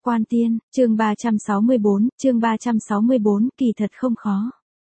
Quan Tiên, chương 364, kỳ thật không khó.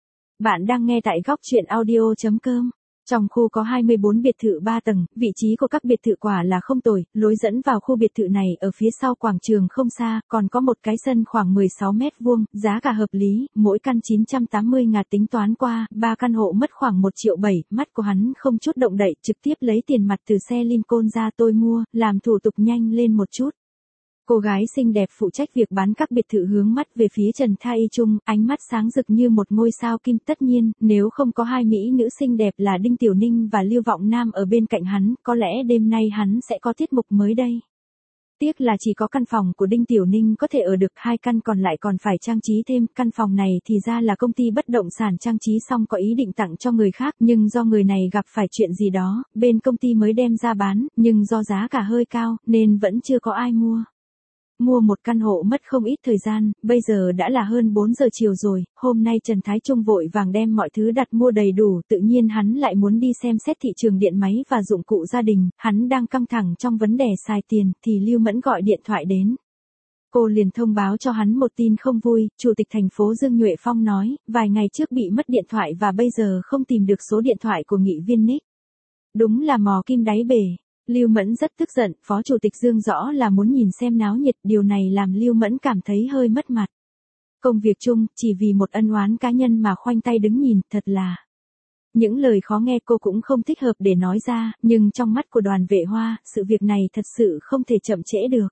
Bạn đang nghe tại góc truyện audio.com. Trong khu có 24 biệt thự 3 tầng, vị trí của các biệt thự quả là không tồi, lối dẫn vào khu biệt thự này ở phía sau quảng trường không xa, còn có một cái sân khoảng 16 mét vuông, giá cả hợp lý, mỗi căn 980.000 tính toán qua, 3 căn hộ mất khoảng 1,7 triệu, mắt của hắn không chút động đậy, trực tiếp lấy tiền mặt từ xe Lincoln ra. Tôi mua, làm thủ tục nhanh lên một chút. Cô gái xinh đẹp phụ trách việc bán các biệt thự hướng mắt về phía Trần Tha Y Trung, ánh mắt sáng rực như một ngôi sao kim. Tất nhiên, nếu không có hai mỹ nữ xinh đẹp là Đinh Tiểu Ninh và Lưu Vọng Nam ở bên cạnh hắn, có lẽ đêm nay hắn sẽ có tiết mục mới đây. Tiếc là chỉ có căn phòng của Đinh Tiểu Ninh có thể ở được, 2 căn còn lại còn phải trang trí thêm. Căn phòng này thì ra là công ty bất động sản trang trí xong có ý định tặng cho người khác, nhưng do người này gặp phải chuyện gì đó, bên công ty mới đem ra bán, nhưng do giá cả hơi cao, nên vẫn chưa có ai mua. Mua một căn hộ mất không ít thời gian, bây giờ đã là hơn 4 giờ chiều rồi, hôm nay Trần Thái Trung vội vàng đem mọi thứ đặt mua đầy đủ, tự nhiên hắn lại muốn đi xem xét thị trường điện máy và dụng cụ gia đình, hắn đang căng thẳng trong vấn đề xài tiền, thì Lưu Mẫn gọi điện thoại đến. Cô liền thông báo cho hắn một tin không vui, Chủ tịch thành phố Dương Nhuệ Phong nói, vài ngày trước bị mất điện thoại và bây giờ không tìm được số điện thoại của nghị viên Nick. Đúng là mò kim đáy bể. Lưu Mẫn rất tức giận, Phó Chủ tịch Dương rõ là muốn nhìn xem náo nhiệt, điều này làm Lưu Mẫn cảm thấy hơi mất mặt. Công việc chung, chỉ vì một ân oán cá nhân mà khoanh tay đứng nhìn, thật là. Những lời khó nghe cô cũng không thích hợp để nói ra, nhưng trong mắt của Đoàn Vệ Hoa, sự việc này thật sự không thể chậm trễ được.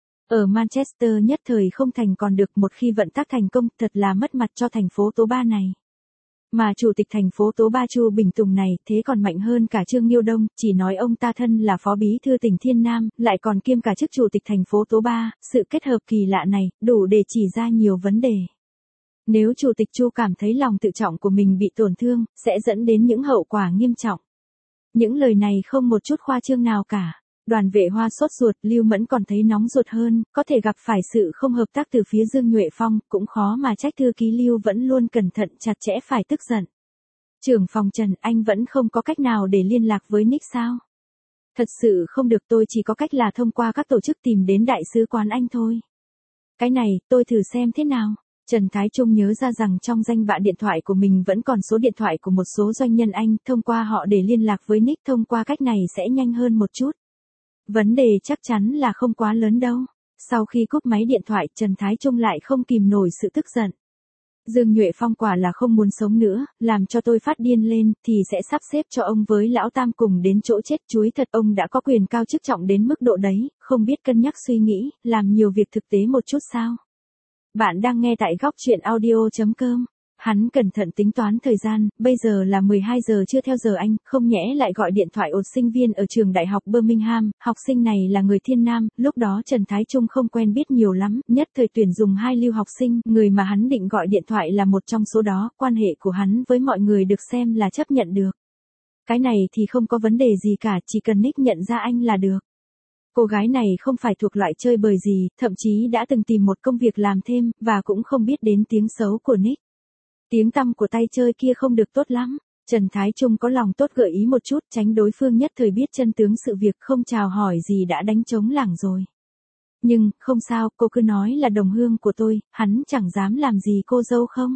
Ở Manchester nhất thời không thành còn được, một khi vận tác thành công, thật là mất mặt cho thành phố Tố Ba này. Mà Chủ tịch thành phố Tố Ba Chu Bình Tùng này, thế còn mạnh hơn cả Trương Nghiêu Đông, chỉ nói ông ta thân là Phó Bí thư tỉnh Thiên Nam, lại còn kiêm cả chức Chủ tịch thành phố Tố Ba, sự kết hợp kỳ lạ này, đủ để chỉ ra nhiều vấn đề. Nếu Chủ tịch Chu cảm thấy lòng tự trọng của mình bị tổn thương, sẽ dẫn đến những hậu quả nghiêm trọng. Những lời này không một chút khoa trương nào cả. Đoàn Vệ Hoa sốt ruột, Lưu Mẫn còn thấy nóng ruột hơn, có thể gặp phải sự không hợp tác từ phía Dương Nhuệ Phong, cũng khó mà trách thư ký Lưu vẫn luôn cẩn thận chặt chẽ phải tức giận. Trưởng phòng Trần, anh vẫn không có cách nào để liên lạc với Nick sao? Thật sự không được, tôi chỉ có cách là thông qua các tổ chức tìm đến đại sứ quán Anh thôi. Cái này, tôi thử xem thế nào. Trần Thái Trung nhớ ra rằng trong danh bạ điện thoại của mình vẫn còn số điện thoại của một số doanh nhân Anh, thông qua họ để liên lạc với Nick, thông qua cách này sẽ nhanh hơn một chút. Vấn đề chắc chắn là không quá lớn đâu. Sau khi cúp máy điện thoại, Trần Thái Trung lại không kìm nổi sự tức giận. Dương Nhuệ Phong quả là không muốn sống nữa, làm cho tôi phát điên lên, thì sẽ sắp xếp cho ông với Lão Tam cùng đến chỗ chết chuối thật. Ông đã có quyền cao chức trọng đến mức độ đấy, không biết cân nhắc suy nghĩ, làm nhiều việc thực tế một chút sao? Bạn đang nghe tại góc truyện audio.com. Hắn cẩn thận tính toán thời gian, bây giờ là 12 giờ trưa theo giờ Anh, không nhẽ lại gọi điện thoại ột sinh viên ở trường đại học Birmingham, học sinh này là người Thiên Nam, lúc đó Trần Thái Trung không quen biết nhiều lắm, nhất thời tuyển dùng 2 lưu học sinh, người mà hắn định gọi điện thoại là một trong số đó, quan hệ của hắn với mọi người được xem là chấp nhận được. Cái này thì không có vấn đề gì cả, chỉ cần Nick nhận ra anh là được. Cô gái này không phải thuộc loại chơi bời gì, thậm chí đã từng tìm một công việc làm thêm, và cũng không biết đến tiếng xấu của Nick. Tiếng tăm của tay chơi kia không được tốt lắm. Trần Thái Trung có lòng tốt gợi ý một chút, tránh đối phương nhất thời biết chân tướng sự việc, không chào hỏi gì đã đánh trống lảng rồi. Nhưng, không sao, cô cứ nói là đồng hương của tôi, hắn chẳng dám làm gì cô dâu không?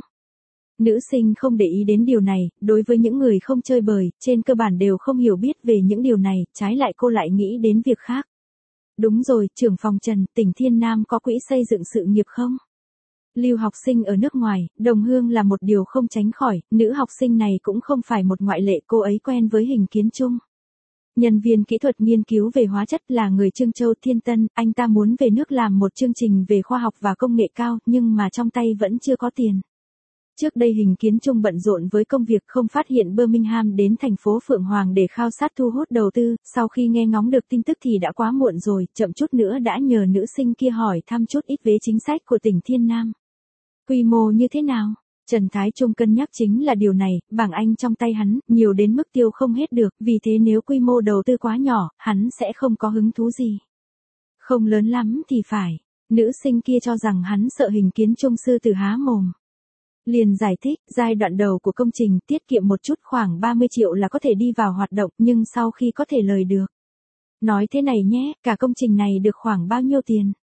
Nữ sinh không để ý đến điều này, đối với những người không chơi bời, trên cơ bản đều không hiểu biết về những điều này, trái lại cô lại nghĩ đến việc khác. Đúng rồi, trưởng phòng Trần, tỉnh Thiên Nam có quỹ xây dựng sự nghiệp không? Lưu học sinh ở nước ngoài, đồng hương là một điều không tránh khỏi, nữ học sinh này cũng không phải một ngoại lệ, cô ấy quen với Hình Kiến Trung. Nhân viên kỹ thuật nghiên cứu về hóa chất là người Trương Châu Thiên Tân, anh ta muốn về nước làm một chương trình về khoa học và công nghệ cao, nhưng mà trong tay vẫn chưa có tiền. Trước đây Hình Kiến Trung bận rộn với công việc không phát hiện Birmingham đến thành phố Phượng Hoàng để khao sát thu hút đầu tư, sau khi nghe ngóng được tin tức thì đã quá muộn rồi, chậm chút nữa đã nhờ nữ sinh kia hỏi thăm chút ít về chính sách của tỉnh Thiên Nam. Quy mô như thế nào? Trần Thái Trung cân nhắc chính là điều này, bảng Anh trong tay hắn, nhiều đến mức tiêu không hết được, vì thế nếu quy mô đầu tư quá nhỏ, hắn sẽ không có hứng thú gì. Không lớn lắm thì phải. Nữ sinh kia cho rằng hắn sợ Hình Kiến Trung sư tử há mồm. Liền giải thích, giai đoạn đầu của công trình tiết kiệm một chút khoảng 30 triệu là có thể đi vào hoạt động, nhưng sau khi có thể lời được. Nói thế này nhé, cả công trình này được khoảng bao nhiêu tiền?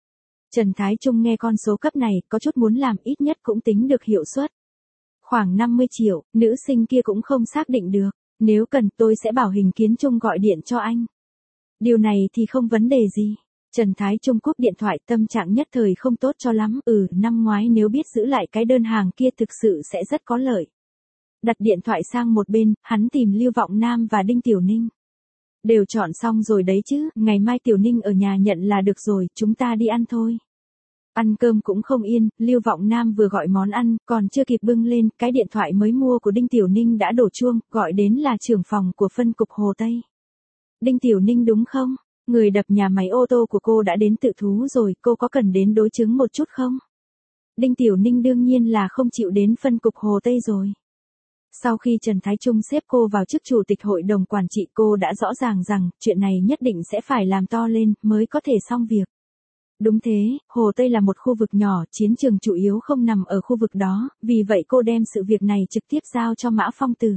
Trần Thái Trung nghe con số cấp này, có chút muốn làm, ít nhất cũng tính được hiệu suất. Khoảng 50 triệu, nữ sinh kia cũng không xác định được. Nếu cần tôi sẽ bảo Hình Kiến Trung gọi điện cho anh. Điều này thì không vấn đề gì. Trần Thái Trung cúp điện thoại, tâm trạng nhất thời không tốt cho lắm. Năm ngoái nếu biết giữ lại cái đơn hàng kia thực sự sẽ rất có lợi. Đặt điện thoại sang một bên, hắn tìm Lưu Vọng Nam và Đinh Tiểu Ninh. Đều chọn xong rồi đấy chứ, ngày mai Tiểu Ninh ở nhà nhận là được rồi, chúng ta đi ăn thôi. Ăn cơm cũng không yên, Lưu Vọng Nam vừa gọi món ăn, còn chưa kịp bưng lên, cái điện thoại mới mua của Đinh Tiểu Ninh đã đổ chuông, gọi đến là trưởng phòng của phân cục Hồ Tây. Đinh Tiểu Ninh đúng không? Người đập nhà máy ô tô của cô đã đến tự thú rồi, cô có cần đến đối chứng một chút không? Đinh Tiểu Ninh đương nhiên là không chịu đến phân cục Hồ Tây rồi. Sau khi Trần Thái Trung xếp cô vào chức chủ tịch hội đồng quản trị, cô đã rõ ràng rằng chuyện này nhất định sẽ phải làm to lên mới có thể xong việc. Đúng thế, Hồ Tây là một khu vực nhỏ, chiến trường chủ yếu không nằm ở khu vực đó, vì vậy cô đem sự việc này trực tiếp giao cho Mã Phong Tử.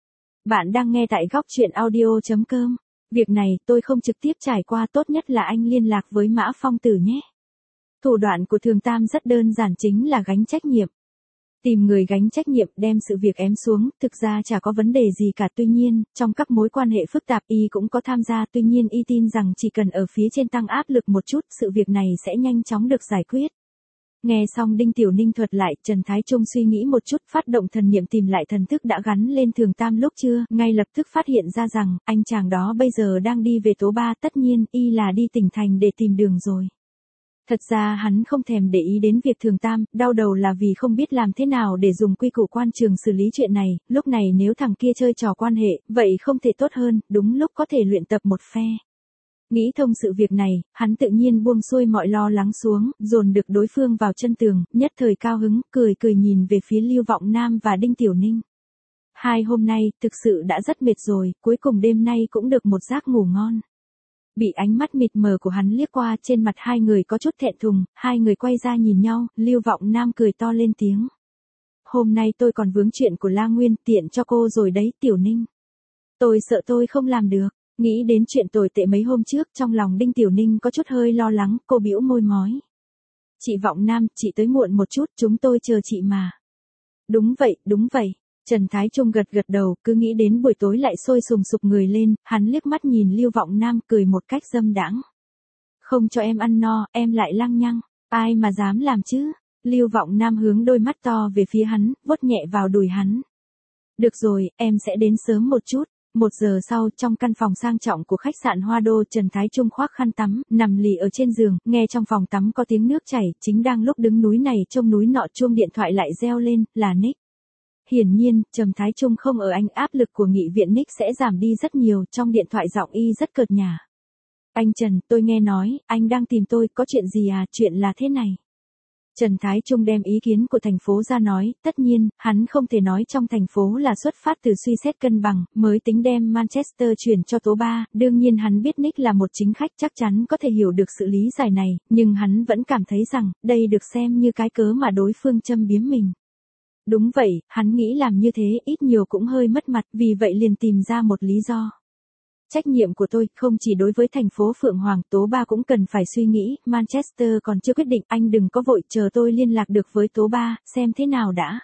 Bạn đang nghe tại góc truyện audio.com. Việc này tôi không trực tiếp trải qua, tốt nhất là anh liên lạc với Mã Phong Tử nhé. Thủ đoạn của Thường Tam rất đơn giản, chính là gánh trách nhiệm. Tìm người gánh trách nhiệm, đem sự việc ém xuống, thực ra chả có vấn đề gì cả. Tuy nhiên, trong các mối quan hệ phức tạp y cũng có tham gia, tuy nhiên y tin rằng chỉ cần ở phía trên tăng áp lực một chút, sự việc này sẽ nhanh chóng được giải quyết. Nghe xong Đinh Tiểu Ninh thuật lại, Trần Thái Trung suy nghĩ một chút, phát động thần niệm tìm lại thần thức đã gắn lên Thường Tam lúc trưa, ngay lập tức phát hiện ra rằng, anh chàng đó bây giờ đang đi về Tố Ba, tất nhiên, y là đi tỉnh thành để tìm đường rồi. Thật ra hắn không thèm để ý đến việc Thường Tam, đau đầu là vì không biết làm thế nào để dùng quy củ quan trường xử lý chuyện này, lúc này nếu thằng kia chơi trò quan hệ, vậy không thể tốt hơn, đúng lúc có thể luyện tập một phe. Nghĩ thông sự việc này, hắn tự nhiên buông xuôi mọi lo lắng xuống, dồn được đối phương vào chân tường, nhất thời cao hứng, cười cười nhìn về phía Lưu Vọng Nam và Đinh Tiểu Ninh. Hai hôm nay, thực sự đã rất mệt rồi, cuối cùng đêm nay cũng được một giấc ngủ ngon. Bị ánh mắt mịt mờ của hắn liếc qua, trên mặt hai người có chút thẹn thùng, hai người quay ra nhìn nhau, Lưu Vọng Nam cười to lên tiếng. Hôm nay tôi còn vướng chuyện của La Nguyên, tiện cho cô rồi đấy Tiểu Ninh. Tôi sợ tôi không làm được, nghĩ đến chuyện tồi tệ mấy hôm trước, trong lòng Đinh Tiểu Ninh có chút hơi lo lắng, cô bĩu môi mói. Chị Vọng Nam, chị tới muộn một chút, chúng tôi chờ chị mà. Đúng vậy, đúng vậy. Trần Thái Trung gật gật đầu, cứ nghĩ đến buổi tối lại sôi sùng sục người lên, hắn liếc mắt nhìn Lưu Vọng Nam cười một cách dâm đãng. Không cho em ăn no, em lại lăng nhăng, ai mà dám làm chứ? Lưu Vọng Nam hướng đôi mắt to về phía hắn, vuốt nhẹ vào đùi hắn. Được rồi, em sẽ đến sớm một chút. 1 giờ sau, trong căn phòng sang trọng của khách sạn Hoa Đô, Trần Thái Trung khoác khăn tắm, nằm lì ở trên giường, nghe trong phòng tắm có tiếng nước chảy, chính đang lúc đứng núi này trông núi nọ, chuông điện thoại lại reo lên, là Nick. Hiển nhiên, Trần Thái Trung không ở anh, áp lực của nghị viện Nick sẽ giảm đi rất nhiều, trong điện thoại giọng y rất cợt nhả. Anh Trần, tôi nghe nói, anh đang tìm tôi, có chuyện gì à, chuyện là thế này. Trần Thái Trung đem ý kiến của thành phố ra nói, tất nhiên, hắn không thể nói trong thành phố là xuất phát từ suy xét cân bằng, mới tính đem Manchester chuyển cho Tố Ba, đương nhiên hắn biết Nick là một chính khách chắc chắn có thể hiểu được sự lý giải này, nhưng hắn vẫn cảm thấy rằng, đây được xem như cái cớ mà đối phương châm biếm mình. Đúng vậy, hắn nghĩ làm như thế ít nhiều cũng hơi mất mặt, vì vậy liền tìm ra một lý do. Trách nhiệm của tôi không chỉ đối với thành phố Phượng Hoàng, Tố Ba cũng cần phải suy nghĩ, Manchester còn chưa quyết định, anh đừng có vội, chờ tôi liên lạc được với Tố Ba, xem thế nào đã.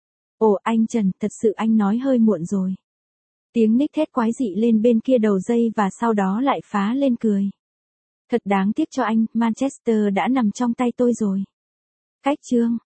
Ồ anh Trần, thật sự anh nói hơi muộn rồi. Tiếng Nick thét quái dị lên bên kia đầu dây và sau đó lại phá lên cười. Thật đáng tiếc cho anh, Manchester đã nằm trong tay tôi rồi. Cách chương